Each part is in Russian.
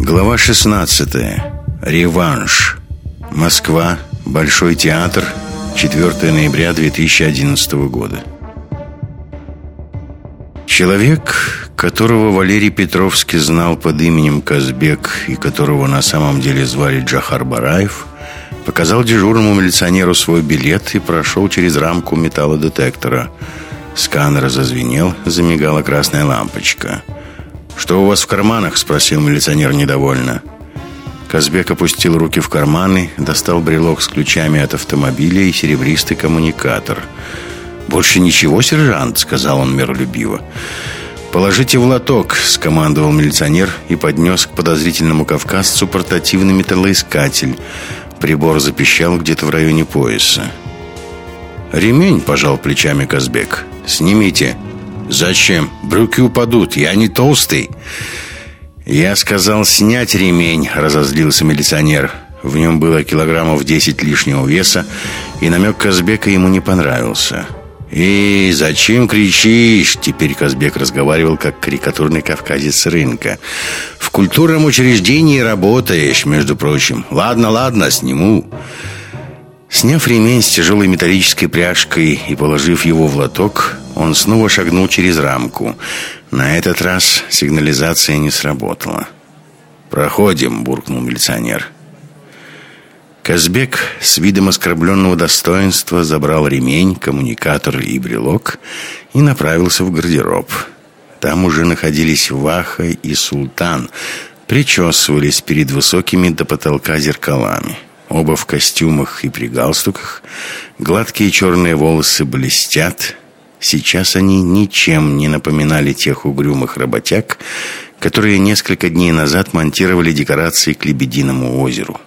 Глава 16. Реванш. Москва. Большой театр. 4 ноября 2011 года. Человек, которого Валерий Петровский знал под именем Казбек и которого на самом деле звали Джохар Бараев, показал дежурному милиционеру свой билет и прошел через рамку металлодетектора. Сканер зазвенел, замигала красная лампочка. «Что у вас в карманах?» – спросил милиционер недовольно. Казбек опустил руки в карманы, достал брелок с ключами от автомобиля и серебристый коммуникатор. «Больше ничего, сержант?» – сказал он миролюбиво. «Положите в лоток», – скомандовал милиционер и поднес к подозрительному кавказцу портативный металлоискатель. Прибор запищал где-то в районе пояса. «Ремень», – пожал плечами Казбек. «Снимите». «Зачем? Брюки упадут, я не толстый». «Я сказал снять ремень», — разозлился милиционер. В нем было килограммов 10 лишнего веса, и намек Казбека ему не понравился. «Эй, зачем кричишь?» Теперь Казбек разговаривал как карикатурный кавказец с рынка. «В культурном учреждении работаешь, между прочим. Ладно, сниму». Сняв ремень с тяжелой металлической пряжкой и положив его в лоток, он снова шагнул через рамку. На этот раз сигнализация не сработала. «Проходим», — буркнул милиционер. Казбек с видом оскорбленного достоинства забрал ремень, коммуникатор и брелок и направился в гардероб. Там уже находились Ваха и Султан, причесывались перед высокими до потолка зеркалами. Оба в костюмах и при галстуках, гладкие черные волосы блестят. Сейчас они ничем не напоминали тех угрюмых работяг, которые несколько дней назад монтировали декорации к Лебединому озеру.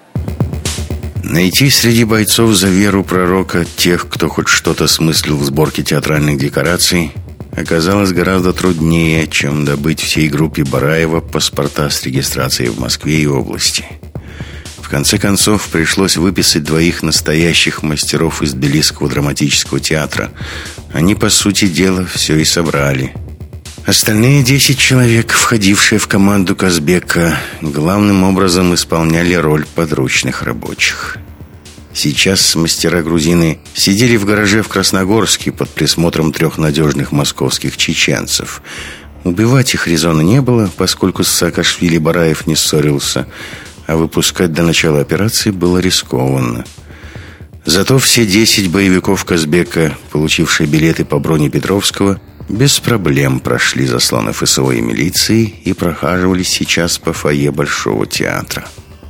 Найти среди бойцов за веру пророка тех, кто хоть что-то смыслил в сборке театральных декораций, оказалось гораздо труднее, чем добыть всей группе Бараева паспорта с регистрацией в Москве и области. В конце концов, пришлось выписать двоих настоящих мастеров из Тбилисского драматического театра. Они, по сути дела, все и собрали. Остальные 10 человек, входившие в команду Казбека, главным образом исполняли роль подручных рабочих. Сейчас мастера-грузины сидели в гараже в Красногорске под присмотром 3 надежных московских чеченцев. Убивать их резона не было, поскольку с Саакашвили Бараев не ссорился, а выпускать до начала операции было рискованно. Зато все 10 боевиков Казбека, получившие билеты по броне Петровского, без проблем прошли заслон ФСО и милиции и прохаживались сейчас по фойе Большого театра.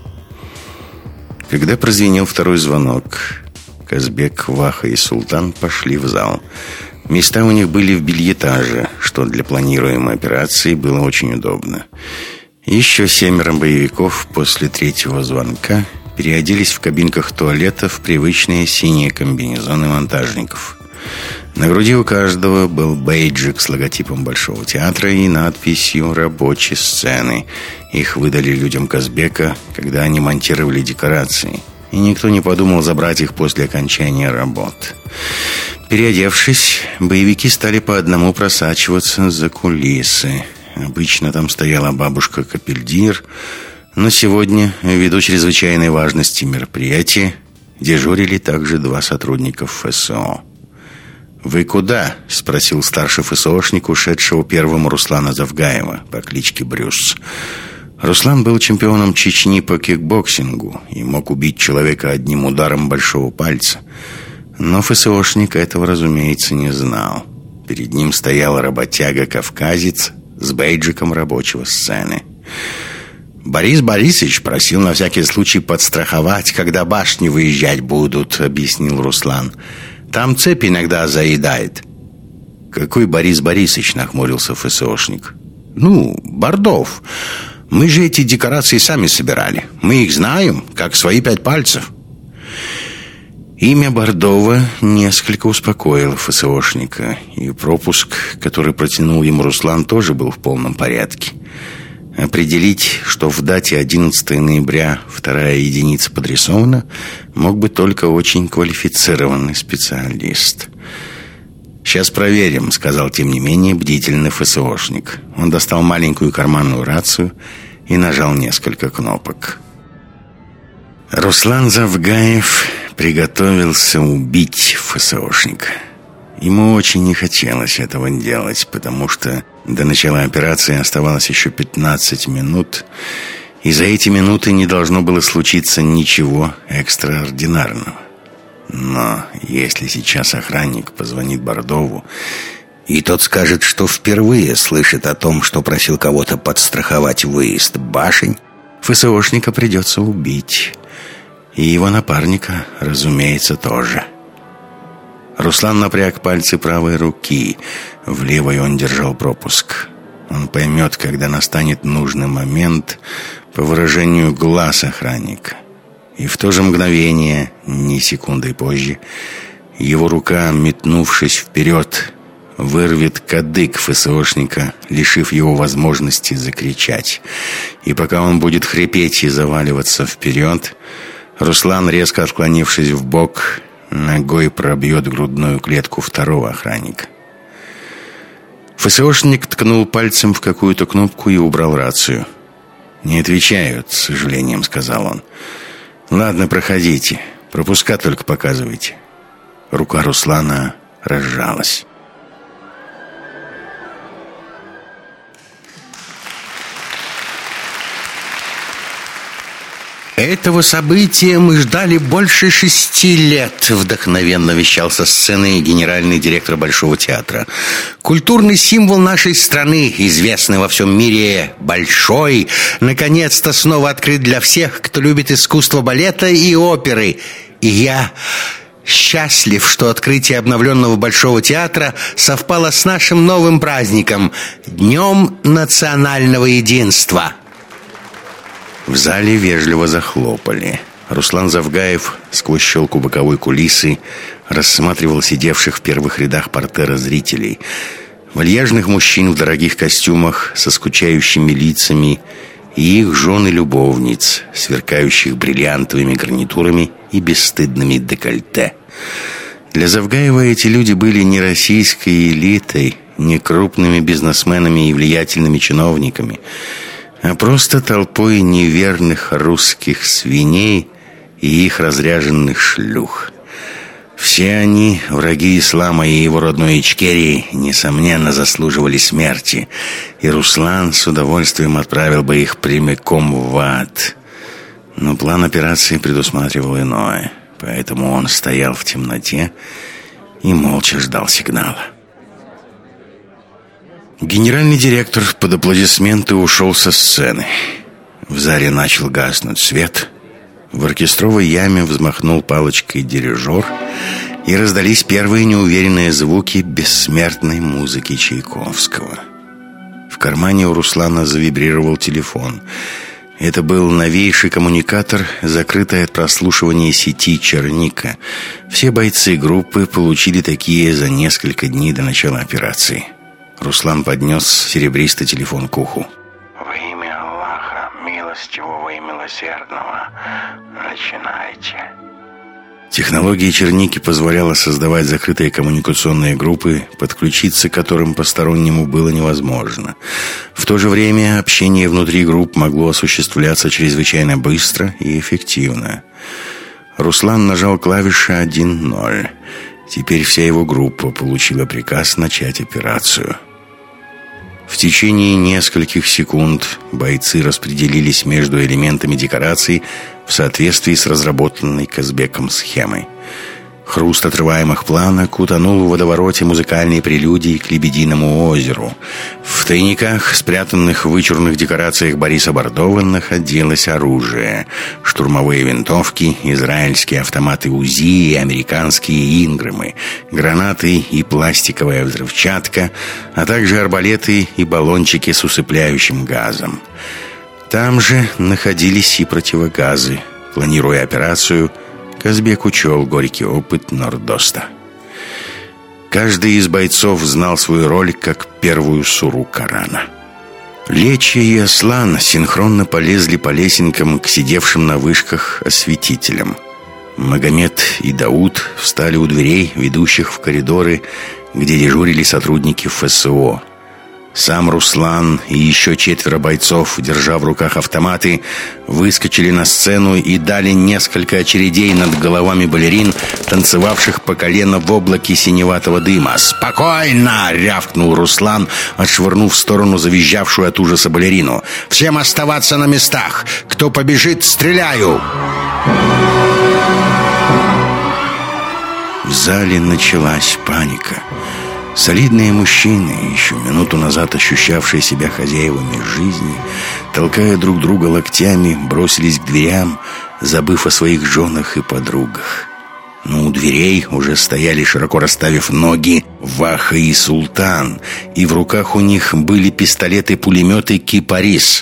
Когда прозвенел второй звонок, Казбек, Ваха и Султан пошли в зал. Места у них были в бельетаже, что для планируемой операции было очень удобно. Еще 7 боевиков после 3-го звонка переоделись в кабинках туалета в привычные синие комбинезоны монтажников. На груди у каждого был бейджик с логотипом Большого театра и надписью «Рабочие сцены». Их выдали людям Казбека, когда они монтировали декорации, и никто не подумал забрать их после окончания работ. Переодевшись, боевики стали по одному просачиваться за кулисы. Обычно там стояла бабушка Капельдинер, но сегодня, ввиду чрезвычайной важности мероприятия, дежурили также 2 сотрудника ФСО. «Вы куда?» – спросил старший ФСОшник, ушедшего первым Руслана Завгаева по кличке Брюс. Руслан был чемпионом Чечни по кикбоксингу и мог убить человека одним ударом большого пальца. Но ФСОшник этого, разумеется, не знал. Перед ним стоял работяга-кавказец с бейджиком рабочего сцены. «Борис Борисович просил на всякий случай подстраховать, когда башни выезжать будут», — объяснил Руслан. «Там цепь иногда заедает». «Какой Борис Борисович?» — нахмурился ФСОшник. «Бордов. Мы же эти декорации сами собирали. Мы их знаем, как свои 5 пальцев». Имя Бордова несколько успокоило ФСОшника, и пропуск, который протянул ему Руслан, тоже был в полном порядке. Определить, что в дате 11 ноября 2-я единица подрисована, мог бы только очень квалифицированный специалист. «Сейчас проверим», — сказал тем не менее бдительный ФСОшник. Он достал маленькую карманную рацию и нажал несколько кнопок. Руслан Завгаев приготовился убить ФСОшника. Ему очень не хотелось этого делать, потому что до начала операции оставалось еще 15 минут, и за эти минуты не должно было случиться ничего экстраординарного. Но если сейчас охранник позвонит Бордову, и тот скажет, что впервые слышит о том, что просил кого-то подстраховать выезд башень, ФСОшника придется убить. И его напарника, разумеется, тоже. Руслан напряг пальцы правой руки. В левой он держал пропуск. Он поймет, когда настанет нужный момент, по выражению глаз охранника. И в то же мгновение, ни секундой позже, его рука, метнувшись вперед, вырвет кадык ФСОшника, лишив его возможности закричать. И пока он будет хрипеть и заваливаться вперед, Руслан, резко отклонившись вбок, ногой пробьет грудную клетку второго охранника. ФСОшник ткнул пальцем в какую-то кнопку и убрал рацию. «Не отвечают, с сожалением», — сказал он. «Ладно, проходите. Пропуска только показывайте». Рука Руслана разжалась. Этого события мы ждали больше 6 лет, вдохновенно вещал со сцены генеральный директор Большого театра. Культурный символ нашей страны, известный во всем мире Большой, наконец-то снова открыт для всех, кто любит искусство балета и оперы. И я счастлив, что открытие обновленного Большого театра совпало с нашим новым праздником – Днем национального единства. В зале вежливо захлопали. Руслан Завгаев сквозь щелку боковой кулисы рассматривал сидевших в первых рядах портера зрителей. Вальяжных мужчин в дорогих костюмах со скучающими лицами и их жен и любовниц, сверкающих бриллиантовыми гарнитурами и бесстыдными декольте. Для Завгаева эти люди были не российской элитой, не крупными бизнесменами и влиятельными чиновниками, а просто толпой неверных русских свиней и их разряженных шлюх. Все они, враги ислама и его родной Ичкерии, несомненно заслуживали смерти, и Руслан с удовольствием отправил бы их прямиком в ад. Но план операции предусматривал иное, поэтому он стоял в темноте и молча ждал сигнала. Генеральный директор под аплодисменты ушел со сцены. В зале начал гаснуть свет. В оркестровой яме взмахнул палочкой дирижер, и раздались первые неуверенные звуки бессмертной музыки Чайковского. В кармане у Руслана завибрировал телефон. Это был новейший коммуникатор, закрытый от прослушивания сети «Черника». Все бойцы группы получили такие за несколько дней до начала операции. Руслан поднес серебристый телефон к уху. «Во имя Аллаха, милостивого и милосердного, начинайте». Технология Черники позволяла создавать закрытые коммуникационные группы, подключиться к которым постороннему было невозможно. В то же время общение внутри групп могло осуществляться чрезвычайно быстро и эффективно. Руслан нажал клавиши 1-0. Теперь вся его группа получила приказ начать операцию. В течение нескольких секунд бойцы распределились между элементами декораций в соответствии с разработанной Казбеком схемой. Хруст отрываемых планок утонул в водовороте музыкальной прелюдии к «Лебединому озеру». В тайниках, спрятанных в вычурных декорациях Бориса Бордова, находилось оружие: штурмовые винтовки, израильские автоматы УЗИ и американские «Инграмы», гранаты и пластиковая взрывчатка, а также арбалеты и баллончики с усыпляющим газом. Там же находились и противогазы. Планируя операцию, Казбек учел горький опыт Нордоста. Каждый из бойцов знал свою роль как первую суру Корана. Лечи и Аслан синхронно полезли по лесенкам к сидевшим на вышках осветителям. Магомед и Дауд встали у дверей, ведущих в коридоры, где дежурили сотрудники ФСО. Сам Руслан и еще 4 бойцов, держа в руках автоматы, выскочили на сцену и дали несколько очередей над головами балерин, танцевавших по колено в облаке синеватого дыма. «Спокойно!» — рявкнул Руслан, отшвырнув в сторону завизжавшую от ужаса балерину. «Всем оставаться на местах! Кто побежит, стреляю!» В зале началась паника. Солидные мужчины, еще минуту назад ощущавшие себя хозяевами жизни, толкая друг друга локтями, бросились к дверям, забыв о своих женах и подругах. Но у дверей уже стояли, широко расставив ноги, Ваха и Султан, и в руках у них были пистолеты-пулеметы «Кипарис».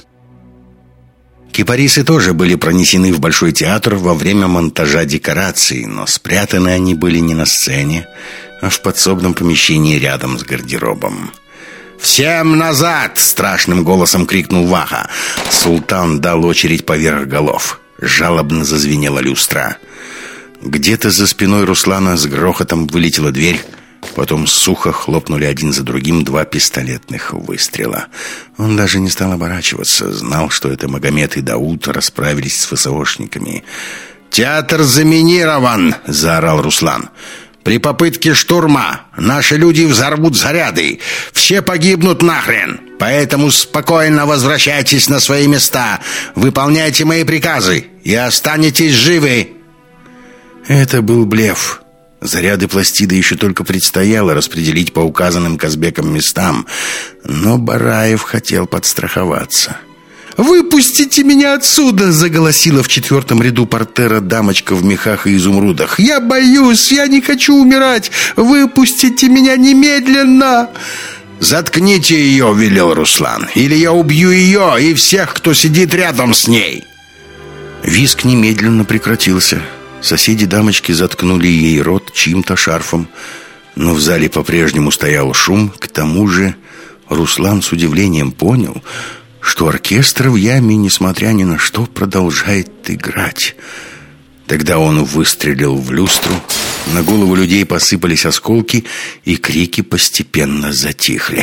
Кипарисы тоже были пронесены в Большой театр во время монтажа декораций, но спрятаны они были не на сцене, а в подсобном помещении рядом с гардеробом. «Всем назад!» — страшным голосом крикнул Ваха. Султан дал очередь поверх голов. Жалобно зазвенела люстра. Где-то за спиной Руслана с грохотом вылетела дверь. Потом сухо хлопнули один за другим 2 пистолетных выстрела. Он даже не стал оборачиваться. Знал, что это Магомед и Дауд расправились с ФСОшниками. «Театр заминирован!» — заорал Руслан. «При попытке штурма наши люди взорвут заряды. Все погибнут нахрен. Поэтому спокойно возвращайтесь на свои места. Выполняйте мои приказы и останетесь живы». Это был блеф. Заряды пластида еще только предстояло распределить по указанным Казбеком местам. Но Бараев хотел подстраховаться. «Выпустите меня отсюда!» — заголосила в 4-м ряду портера дамочка в мехах и изумрудах. «Я боюсь! Я не хочу умирать! Выпустите меня немедленно!» «Заткните ее!» — велел Руслан. «Или я убью ее и всех, кто сидит рядом с ней!» Визг немедленно прекратился. Соседи дамочки заткнули ей рот чьим-то шарфом. Но в зале по-прежнему стоял шум. К тому же Руслан с удивлением понял, что оркестр в яме, несмотря ни на что, продолжает играть. Тогда он выстрелил в люстру. На голову людей посыпались осколки, и крики постепенно затихли.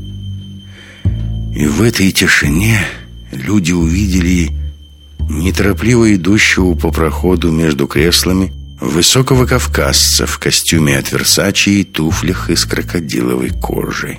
И в этой тишине люди увидели неторопливо идущего по проходу между креслами высокого кавказца в костюме от Версачи и туфлях из крокодиловой кожи.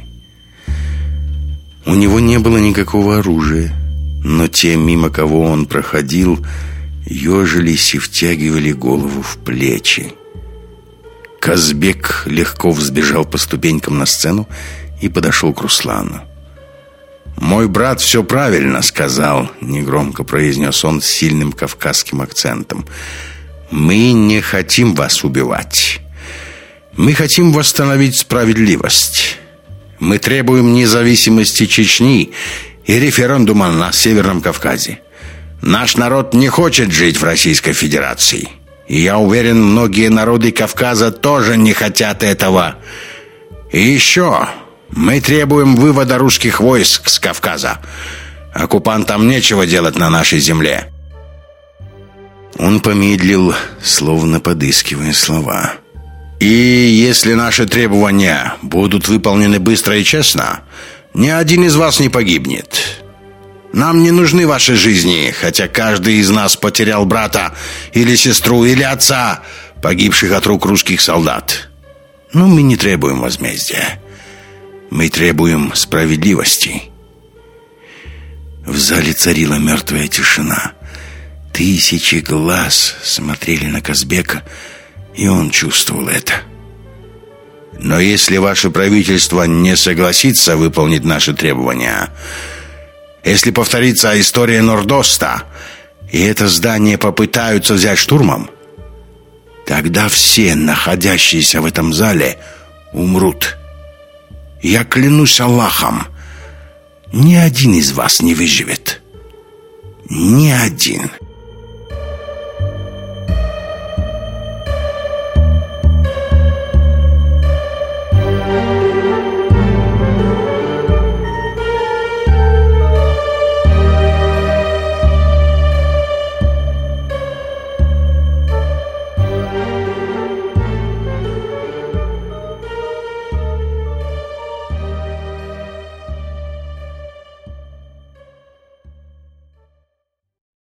У него не было никакого оружия, но те, мимо кого он проходил, ежились и втягивали голову в плечи. Казбек легко взбежал по ступенькам на сцену и подошел к Руслану. «Мой брат все правильно сказал», — негромко произнес он с сильным кавказским акцентом. «Мы не хотим вас убивать. Мы хотим восстановить справедливость. Мы требуем независимости Чечни и референдума на Северном Кавказе. Наш народ не хочет жить в Российской Федерации. И я уверен, многие народы Кавказа тоже не хотят этого. И еще мы требуем вывода русских войск с Кавказа. Оккупантам нечего делать на нашей земле». Он помедлил, словно подыскивая слова. «И если наши требования будут выполнены быстро и честно, ни один из вас не погибнет. Нам не нужны ваши жизни, хотя каждый из нас потерял брата или сестру или отца, погибших от рук русских солдат. Но мы не требуем возмездия. Мы требуем справедливости». В зале царила мертвая тишина. 1000 глаз смотрели на Казбека, и он чувствовал это. «Но если ваше правительство не согласится выполнить наши требования, если повторится история Нордоста, и это здание попытаются взять штурмом, тогда все, находящиеся в этом зале, умрут. Я клянусь Аллахом, ни один из вас не выживет. Ни один».